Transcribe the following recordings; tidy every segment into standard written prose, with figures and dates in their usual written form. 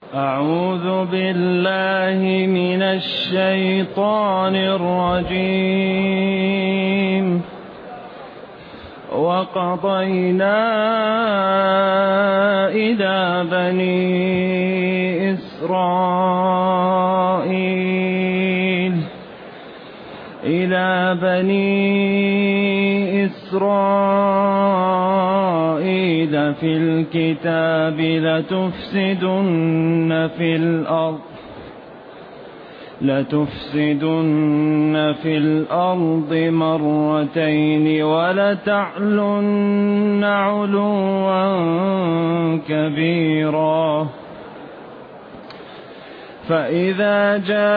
أعوذ بالله من الشيطان الرجيم. وقضينا إلى بني إسرائيل في الكتاب لتفسدن في الأرض مرتين ولتعلن علوا كبيرا. فإذا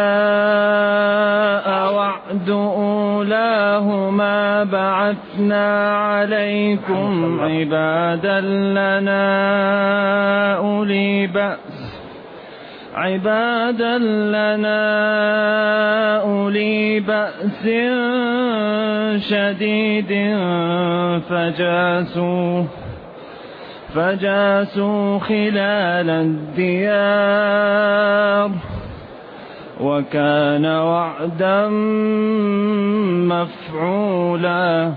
جاء وعد أولاهما بعثنا عليكم عبادا لنا أولي بأس شديد فجاسوا خلال الديار وكان وعدا مفعولا.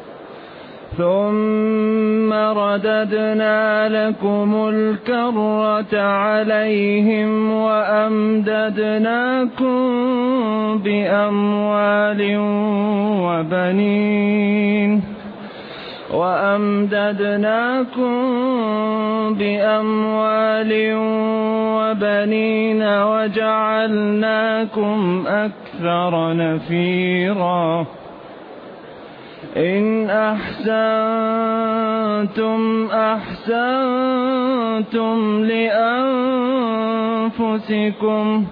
ثم رددنا لكم الكرة عليهم وأمددناكم بأموال وبنين وجعلناكم أكثر نفيرا. إن أحسنتم لأنفسكم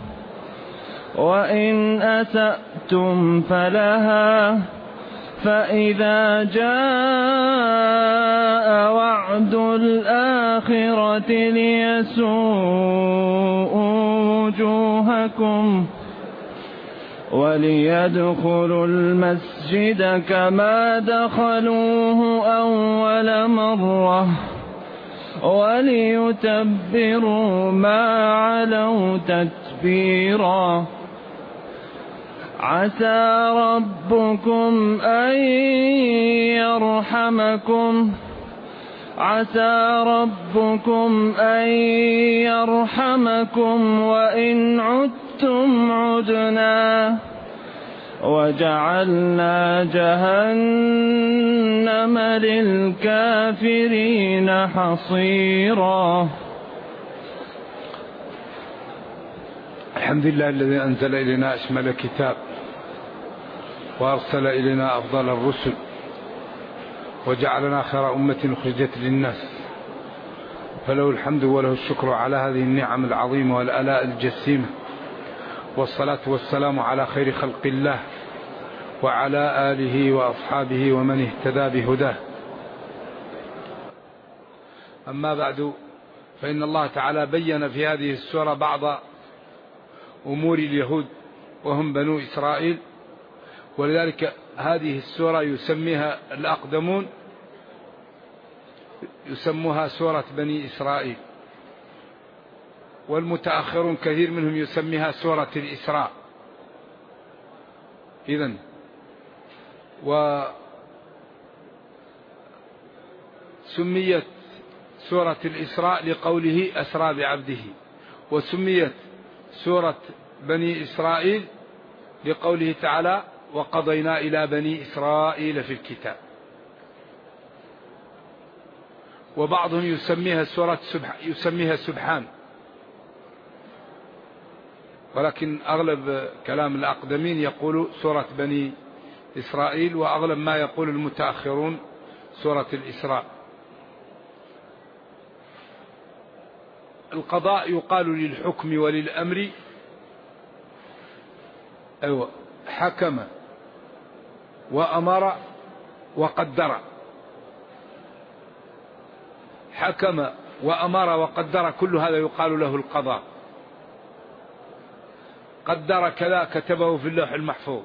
وإن أسأتم فلها. فإذا جاء وعد الآخرة ليسوءوا وجوهكم وليدخلوا المسجد كما دخلوه أول مرة وليتبروا ما علوا تتبيرا. عسى ربكم أن يرحمكم وإن عدتم عدنا وجعلنا جهنم للكافرين حصيرا. الحمد لله الذي أنزل إلينا أشمل كتاب وأرسل إلينا أفضل الرسل وجعلنا خير أمة أخرجت للناس، فله الحمد وله الشكر على هذه النعم العظيمة والآلاء الجسيمة، والصلاة والسلام على خير خلق الله وعلى آله وأصحابه ومن اهتدى بهداه. أما بعد، فإن الله تعالى بين في هذه السورة بعض أمور اليهود وهم بنو إسرائيل، ولذلك هذه السورة يسميها الأقدمون يسموها سورة بني إسرائيل، والمتأخرون كثير منهم يسميها سورة الإسراء. إذن وسميت سورة الإسراء لقوله أسرى بعبده، وسميت سورة بني إسرائيل لقوله تعالى وقضينا إلى بني إسرائيل في الكتاب. وبعضهم يسميها سبحان، ولكن أغلب كلام الأقدمين يقول سورة بني إسرائيل، وأغلب ما يقول المتأخرون سورة الإسراء. القضاء يقال للحكم وللأمر، أيوة، حكم وأمر وقدر. حكم وأمر وقدر، كل هذا يقال له القضاء. قدر كذا كتبه في اللوح المحفوظ،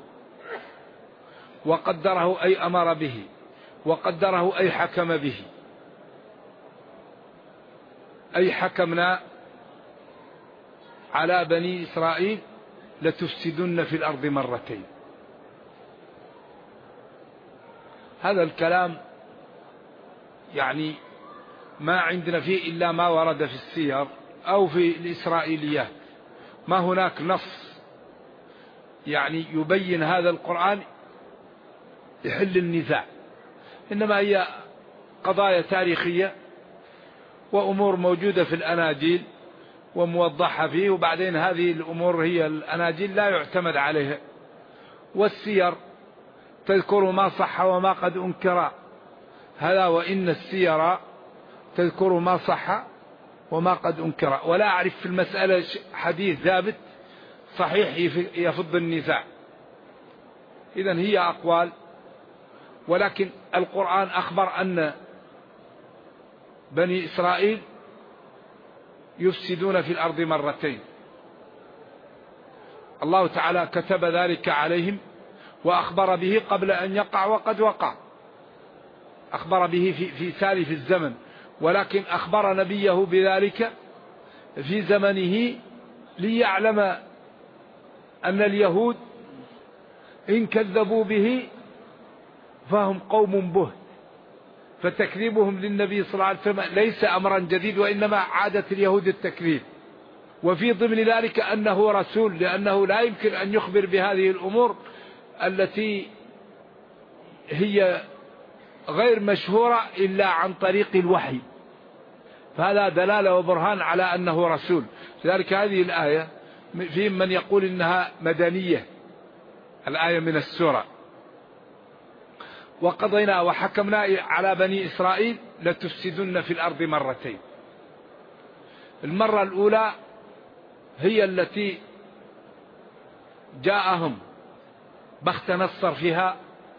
وقدره أي أمر به، وقدره أي حكم به. أي حكمنا على بني إسرائيل لتفسدن في الأرض مرتين. هذا الكلام يعني ما عندنا فيه إلا ما ورد في السير أو في الإسرائيليات، ما هناك نص يعني يبين هذا القرآن يحل النزاع، إنما هي قضايا تاريخية وأمور موجودة في الأناجيل وموضحة فيه، وبعدين هذه الأمور هي الأناجيل لا يعتمد عليها، والسير تذكر ما صح وما قد أنكر، هذا وإن السير تذكر ما صح وما قد أنكر، ولا أعرف في المسألة حديث ثابت صحيح يفض النزاع. إذن هي أقوال، ولكن القرآن أخبر أن بني إسرائيل يفسدون في الأرض مرتين، الله تعالى كتب ذلك عليهم وأخبر به قبل أن يقع وقد وقع، أخبر به في سالف الزمن، ولكن أخبر نبيه بذلك في زمنه ليعلم أن اليهود إن كذبوا به فهم قوم بهت، فتكذيبهم للنبي صلى الله عليه وسلم ليس أمرا جديد، وإنما عادة اليهود التكذيب، وفي ضمن ذلك أنه رسول، لأنه لا يمكن أن يخبر بهذه الأمور التي هي غير مشهورة إلا عن طريق الوحي، فهذا دلالة وبرهان على أنه رسول. لذلك هذه الآية في من يقول إنها مدنية، الآية من السورة، وقضينا وحكمنا على بني إسرائيل لتفسدن في الأرض مرتين. المرة الأولى هي التي جاءهم بخت نصر فيها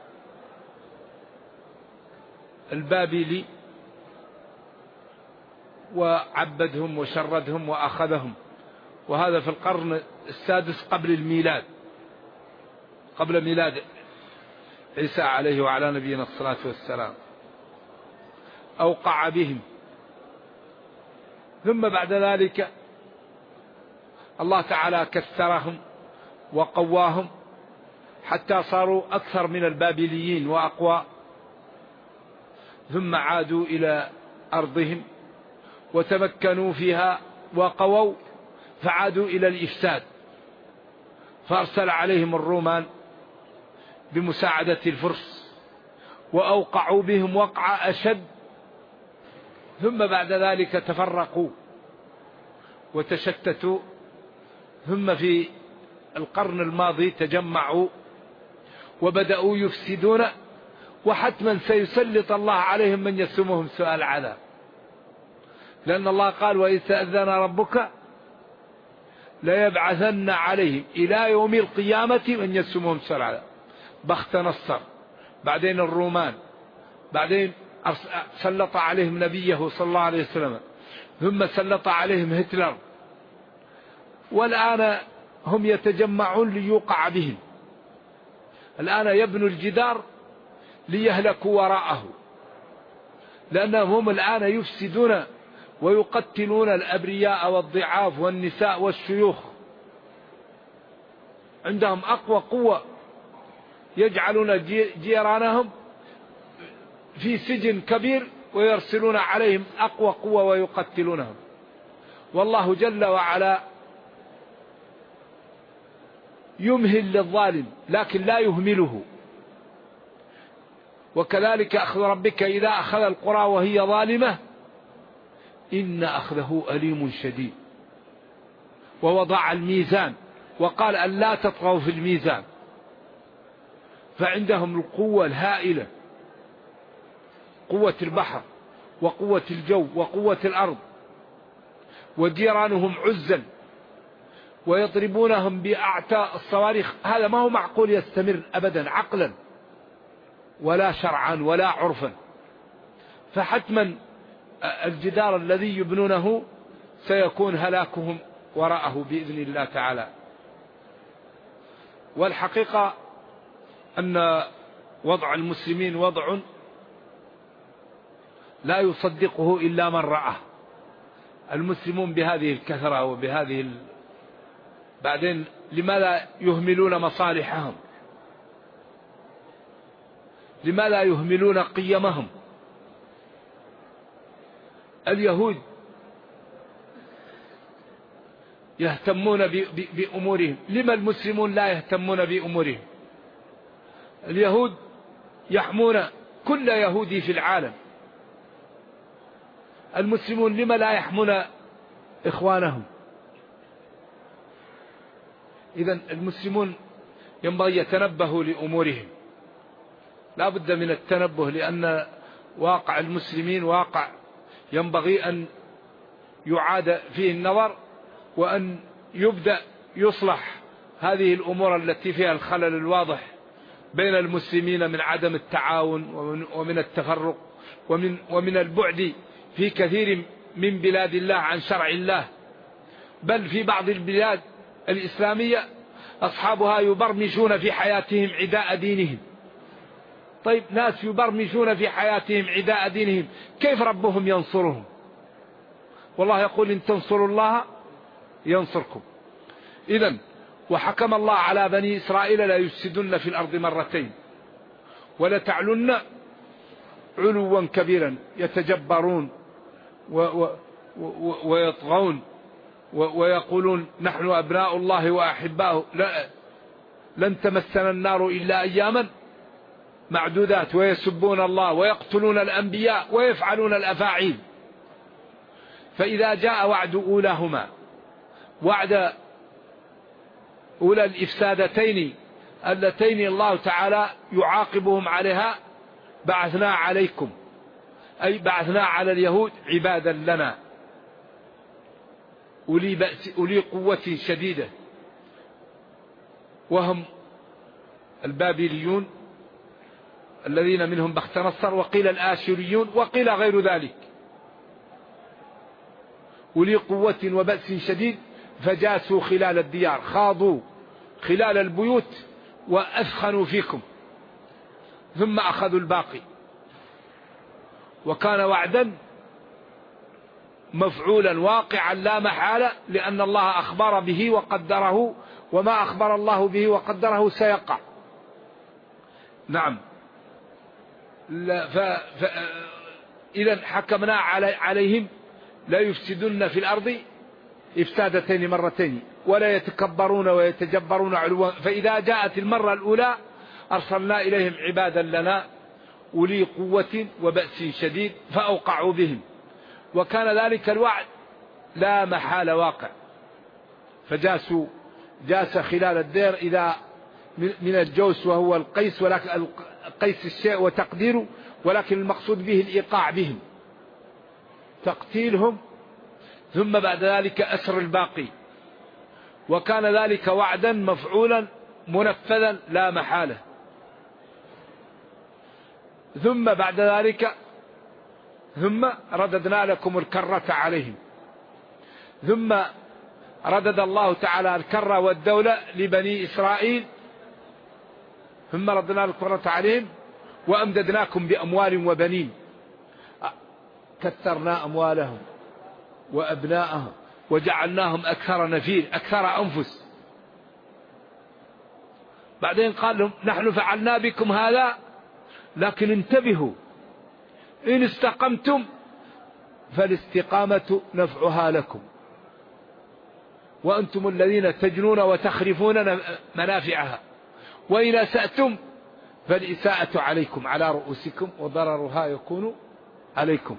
البابلي وعبدهم وشردهم وأخذهم، وهذا في القرن السادس قبل الميلاد، قبل ميلاد عيسى عليه وعلى نبينا الصلاة والسلام، أوقع بهم. ثم بعد ذلك الله تعالى كثرهم وقواهم حتى صاروا أكثر من البابليين وأقوى، ثم عادوا إلى أرضهم وتمكنوا فيها وقووا، فعادوا إلى الإفساد، فأرسل عليهم الرومان بمساعدة الفرس وأوقعوا بهم وقع أشد، ثم بعد ذلك تفرقوا وتشتتوا، ثم في القرن الماضي تجمعوا وبدأوا يفسدون، وحتما سيسلط الله عليهم من يسومهم سؤال العذاب، لأن الله قال وإذ تأذن ربك ليبعثن عليهم إلى يوم القيامة من يسومهم سؤال العذاب. بخت نصر، بعدين الرومان، بعدين سلط عليهم نبيه صلى الله عليه وسلم، ثم سلط عليهم هتلر، والآن هم يتجمعون ليوقع بهم. الآن يبنوا الجدار ليهلكوا وراءه، لأنهم هم الآن يفسدون ويقتلون الأبرياء والضعاف والنساء والشيوخ، عندهم أقوى قوة، يجعلون جيرانهم في سجن كبير ويرسلون عليهم أقوى قوة ويقتلونهم. والله جل وعلا يمهل للظالم لكن لا يهمله، وكذلك أخذ ربك إذا أخذ القرى وهي ظالمة إن أخذه أليم شديد. ووضع الميزان وقال أن لا تطغوا في الميزان، فعندهم القوة الهائلة، قوة البحر وقوة الجو وقوة الأرض، وجيرانهم عزل ويضربونهم بأعتاء الصواريخ. هذا ما هو معقول يستمر أبدا عقلا ولا شرعا ولا عرفا، فحتما الجدار الذي يبنونه سيكون هلاكهم وراءه بإذن الله تعالى. والحقيقة أن وضع المسلمين وضع لا يصدقه إلا من رآه. المسلمون بهذه الكثرة وبهذه بعدين لماذا يهملون مصالحهم؟ لماذا يهملون قيمهم؟ اليهود يهتمون بأمورهم، لما المسلمون لا يهتمون بأمورهم؟ اليهود يحمون كل يهودي في العالم، المسلمون لما لا يحمون إخوانهم؟ إذن المسلمون ينبغي يتنبهوا لأمورهم، لا بد من التنبه، لأن واقع المسلمين واقع ينبغي أن يعاد فيه النظر، وأن يبدأ يصلح هذه الأمور التي فيها الخلل الواضح بين المسلمين من عدم التعاون ومن التفرق ومن البعد في كثير من بلاد الله عن شرع الله، بل في بعض البلاد الإسلامية أصحابها يبرمجون في حياتهم عداء دينهم. طيب ناس يبرمجون في حياتهم عداء دينهم، كيف ربهم ينصرهم؟ والله يقول إن تنصروا الله ينصركم. إذن وحكم الله على بني إسرائيل لا يفسدن في الأرض مرتين ولتعلن علوا كبيرا، يتجبرون ويطغون ويقولون نحن أبناء الله وأحباؤه لن تمسنا النار إلا أياما معدودات، ويسبون الله ويقتلون الأنبياء ويفعلون الأفاعيل. فإذا جاء وعد أولاهما، وعد أولى الإفسادتين اللتين الله تعالى يعاقبهم عليها، بعثنا عليكم، أي بعثنا على اليهود عبادا لنا أولي بأس أولي قوة شديدة، وهم البابليون الذين منهم بخت نصر، وقيل الآشوريون، وقيل غير ذلك، أولي قوة وبأس شديد، فجاسوا خلال الديار، خاضوا خلال البيوت وأثخنوا فيكم، ثم أخذوا الباقي. وكان وعدا مفعولا واقعا لا محالة، لأن الله أخبر به وقدره، وما أخبر الله به وقدره سيقع. نعم. إذا حكمنا عليهم لا يفسدن في الأرض إفسادتين مرتين ولا يتكبرون ويتجبرون علوا. فإذا جاءت المرة الأولى أرسلنا إليهم عبادا لنا أولي قوة وبأس شديد فأوقعوا بهم، وكان ذلك الوعد لا محالة واقع. جاس خلال الدير إذا من الجوس وهو القيس، ولكن القيس الشيء وتقديره، ولكن المقصود به الإيقاع بهم، تقتيلهم، ثم بعد ذلك أسر الباقي. وكان ذلك وعدا مفعولا منفذا لا محالة. ثم بعد ذلك ثم رددنا لكم الكرة عليهم، ثم ردد الله تعالى الكرة والدولة لبني إسرائيل، ثم رددنا الكرة عليهم وأمددناكم بأموال وبنين، كثرنا أموالهم وأبناءهم وجعلناهم أكثر نفير، أكثر أنفس. بعدين قال لهم نحن فعلنا بكم هذا، لكن انتبهوا، إن استقمتم فالاستقامة نفعها لكم، وأنتم الذين تجنون وتخرفون منافعها، وإن أسأتم فالإساءة عليكم على رؤوسكم وضررها يكون عليكم.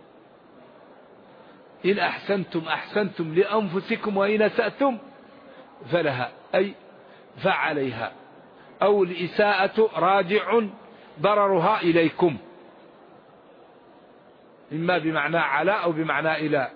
إن أحسنتم أحسنتم لأنفسكم، وإن أسأتم فلها، أي فعليها، أو الإساءة راجع ضررها إليكم، إما بمعنى على أو بمعنى إلى.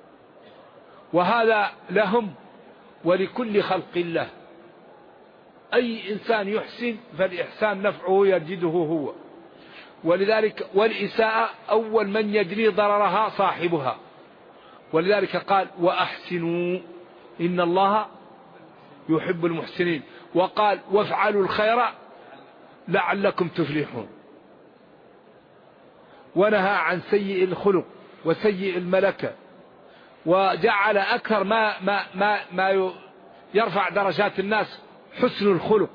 وهذا لهم ولكل خلق الله، أي إنسان يحسن فالإحسان نفعه يجده هو، ولذلك والإساءة أول من يجري ضررها صاحبها، ولذلك قال وأحسنوا إن الله يحب المحسنين، وقال وافعلوا الخير لعلكم تفلحون، ونهى عن سيء الخلق وسيء الملكة، وجعل أكثر ما يرفع درجات الناس حسن الخلق.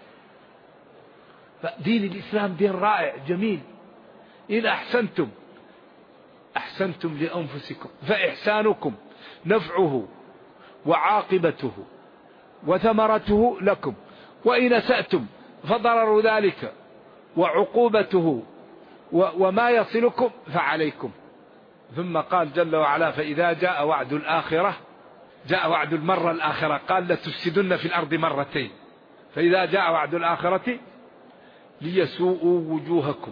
فدين الإسلام دين رائع جميل. إن أحسنتم أحسنتم لأنفسكم فإحسانكم نفعه وعاقبته وثمرته لكم، وإن أسأتم فضرر ذلك وعقوبته وما يصلكم فعليكم. ثم قال جل وعلا: فإذا جاء وعد الآخرة، جاء وعد المرة الآخرة، قال: لتفسدن في الأرض مرتين. فإذا جاء وعد الآخرة ليسوءوا وجوهكم،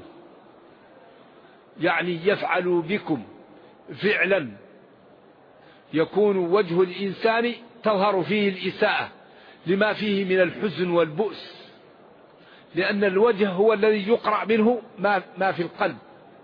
يعني يفعلوا بكم فعلا يكون وجه الإنسان تظهر فيه الإساءة لما فيه من الحزن والبؤس، لأن الوجه هو الذي يقرأ منه ما في القلب.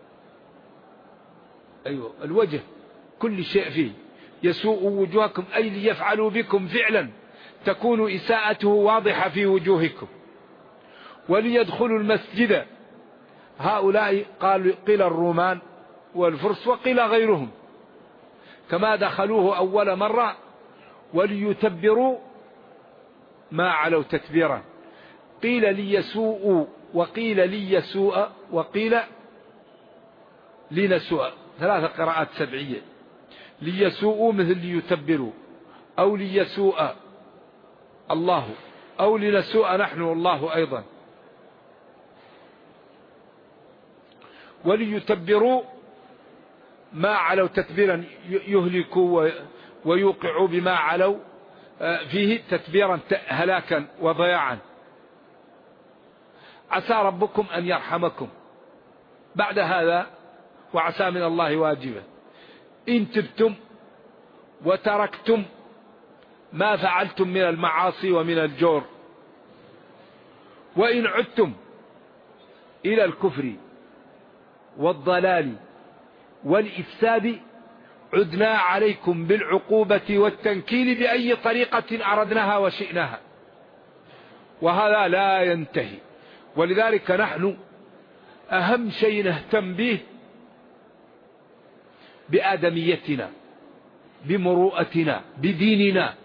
أيوة، الوجه كل شيء فيه. يسوء وجوهكم أي ليفعلوا بكم فعلا تكون إساءته واضحة في وجوهكم، وليدخلوا المسجد. هؤلاء قيل الرومان والفرس وقيل غيرهم، كما دخلوه أول مرة، وليتبروا ما علوا تتبيرا. قيل ليسوءوا وقيل ليسوء وقيل لنسوء، 3 قراءات سبعية. ليسوءوا مثل ليتبروا، أو ليسوء الله، أو لنسوء نحن الله أيضا. وليتبروا ما علوا تتبيرا، يهلكوا ويوقعوا بما علوا فيه تتبيرا، هلاكا وضياعا. عسى ربكم أن يرحمكم. بعد هذا وعسى من الله واجبا. إن تبتم وتركتم ما فعلتم من المعاصي ومن الجور، وإن عدتم إلى الكفر والضلال والإفساد عدنا عليكم بالعقوبة والتنكيل بأي طريقة أردناها وشئناها. وهذا لا ينتهي. ولذلك نحن أهم شيء نهتم به بآدميتنا، بمروءتنا، بديننا،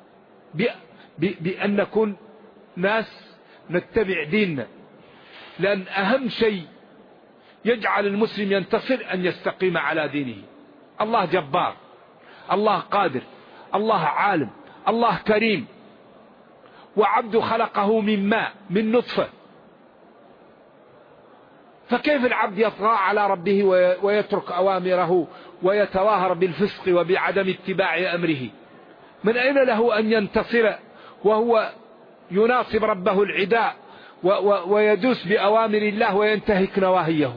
بأن نكون ناس نتبع ديننا. لأن أهم شيء يجعل المسلم ينتصر أن يستقيم على دينه. الله جبار، الله قادر، الله عالم، الله كريم، وعبد خلقه من ماء، من نطفة. فكيف العبد يطغى على ربه ويترك أوامره ويتظاهر بالفسق وبعدم اتباع أمره؟ من أين له أن ينتصر وهو يناصب ربه العداء ويدوس بأوامر الله وينتهك نواهيه؟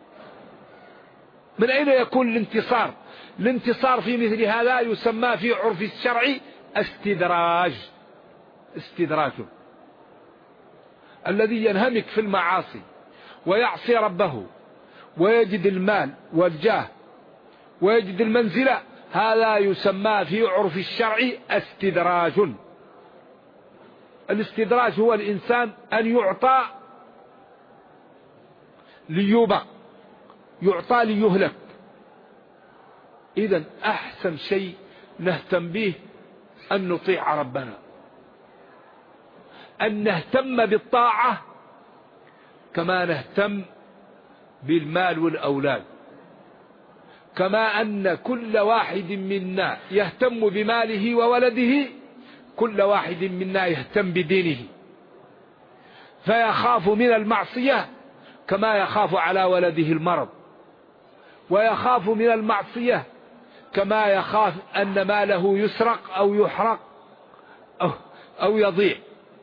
من أين يكون الانتصار؟ الانتصار في مثل هذا يسمى في عرف الشرع استدراج. الذي ينهمك في المعاصي ويعصي ربه ويجد المال والجاه ويجد المنزلة، هذا يسمى في عرف الشرع استدراج. الاستدراج هو الإنسان أن يعطى ليوبق، يعطى ليهلك. إذن أحسن شيء نهتم به أن نطيع ربنا، أن نهتم بالطاعة كما نهتم بالمال والأولاد. كما أن كل واحد منا يهتم بماله وولده، كل واحد منا يهتم بدينه، فيخاف من المعصية كما يخاف على ولده المرض، ويخاف من المعصية كما يخاف أن ماله يسرق أو يحرق أو يضيع.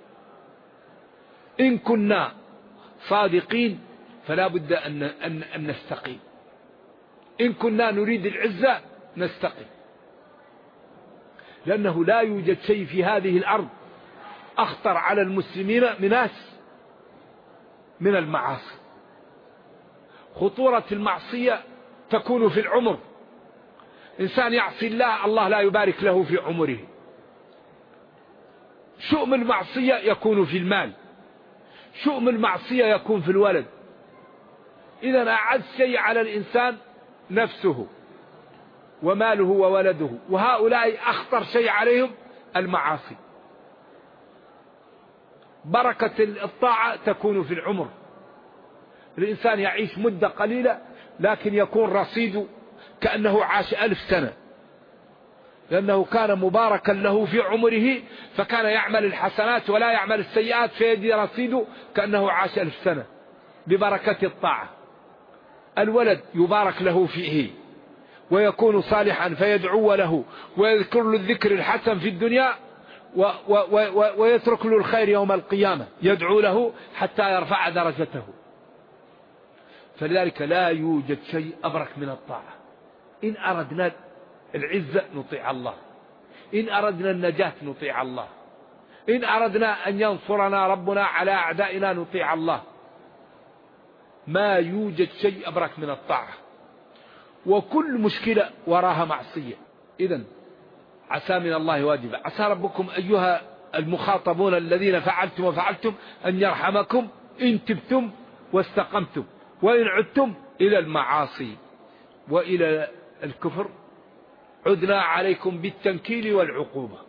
إن كنا صادقين فلا بد أن نستقيم. إن كنا نريد العزة نستقيم، لأنه لا يوجد شيء في هذه الأرض أخطر على المسلمين من المعاصي. خطورة المعصية تكون في العمر. إنسان يعصي الله، الله لا يبارك له في عمره. شؤم المعصية يكون في المال، شؤم المعصية يكون في الولد. إذن أعز شيء على الإنسان نفسه وماله وولده، وهؤلاء أخطر شيء عليهم المعاصي. بركة الطاعة تكون في العمر. الإنسان يعيش مدة قليلة لكن يكون رصيده كأنه عاش 1000 سنة، لأنه كان مباركا له في عمره، فكان يعمل الحسنات ولا يعمل السيئات، فيجي رصيده كأنه عاش 1000 سنة ببركة الطاعة. الولد يبارك له فيه ويكون صالحا فيدعو له ويذكر له الذكر الحسن في الدنيا ويترك له الخير يوم القيامة، يدعو له حتى يرفع درجته. فلذلك لا يوجد شيء أبرك من الطاعة. إن أردنا العزة نطيع الله، إن أردنا النجاة نطيع الله، إن أردنا أن ينصرنا ربنا على أعدائنا نطيع الله. ما يوجد شيء أبرك من الطاعة، وكل مشكلة وراها معصية. إذن عسى من الله واجبة. عسى ربكم أيها المخاطبون الذين فعلتم وفعلتم أن يرحمكم إن تبتم واستقمتم، وإن عدتم إلى المعاصي وإلى الكفر عدنا عليكم بالتنكيل والعقوبة.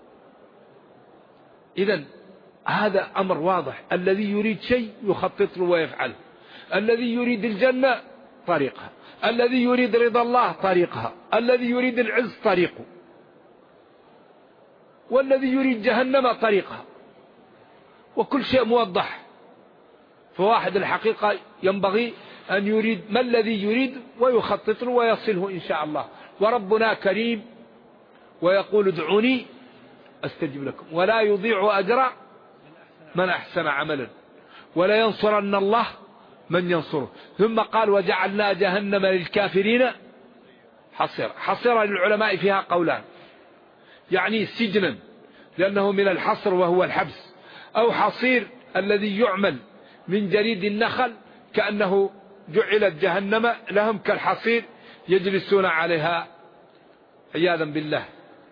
إذن هذا أمر واضح. الذي يريد شيء يخطط له ويفعله. الذي يريد الجنة طريقها، الذي يريد رضا الله طريقها، الذي يريد العز طريقه، والذي يريد جهنم طريقها، وكل شيء موضح. فواحد الحقيقة ينبغي أن يريد ما الذي يريد ويخطط له ويصله إن شاء الله. وربنا كريم ويقول ادعوني أستجب لكم، ولا يضيع أجر من أحسن عملا، ولا ينصرن الله من ينصره. ثم قال وجعلنا جهنم للكافرين حصيرا. حصيرا للعلماء فيها قولان، يعني سجنا لأنه من الحصر وهو الحبس، أو حصير الذي يعمل من جريد النخل كأنه جعلت جهنم لهم كالحصير يجلسون عليها عياذا بالله.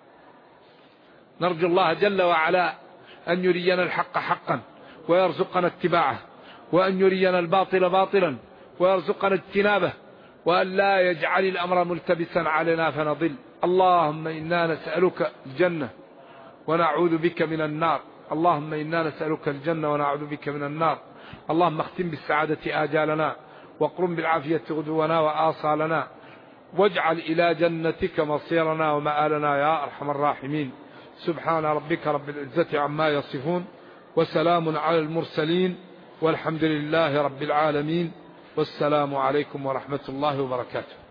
نرجو الله جل وعلا أن يرينا الحق حقا ويرزقنا اتباعه، وأن يرينا الباطل باطلا ويرزقنا اجتنابه، وأن لا يجعل الأمر ملتبسا علينا فنضل. اللهم إنا نسألك الجنة ونعوذ بك من النار. اللهم إنا نسألك الجنة ونعوذ بك من النار. اللهم اختم بالسعادة آجالنا، واقرم بالعافية غدونا وآصالنا، واجعل إلى جنتك مصيرنا ومآلنا يا أرحم الراحمين. سبحان ربك رب العزة عما يصفون، وسلام على المرسلين، والحمد لله رب العالمين، والسلام عليكم ورحمة الله وبركاته.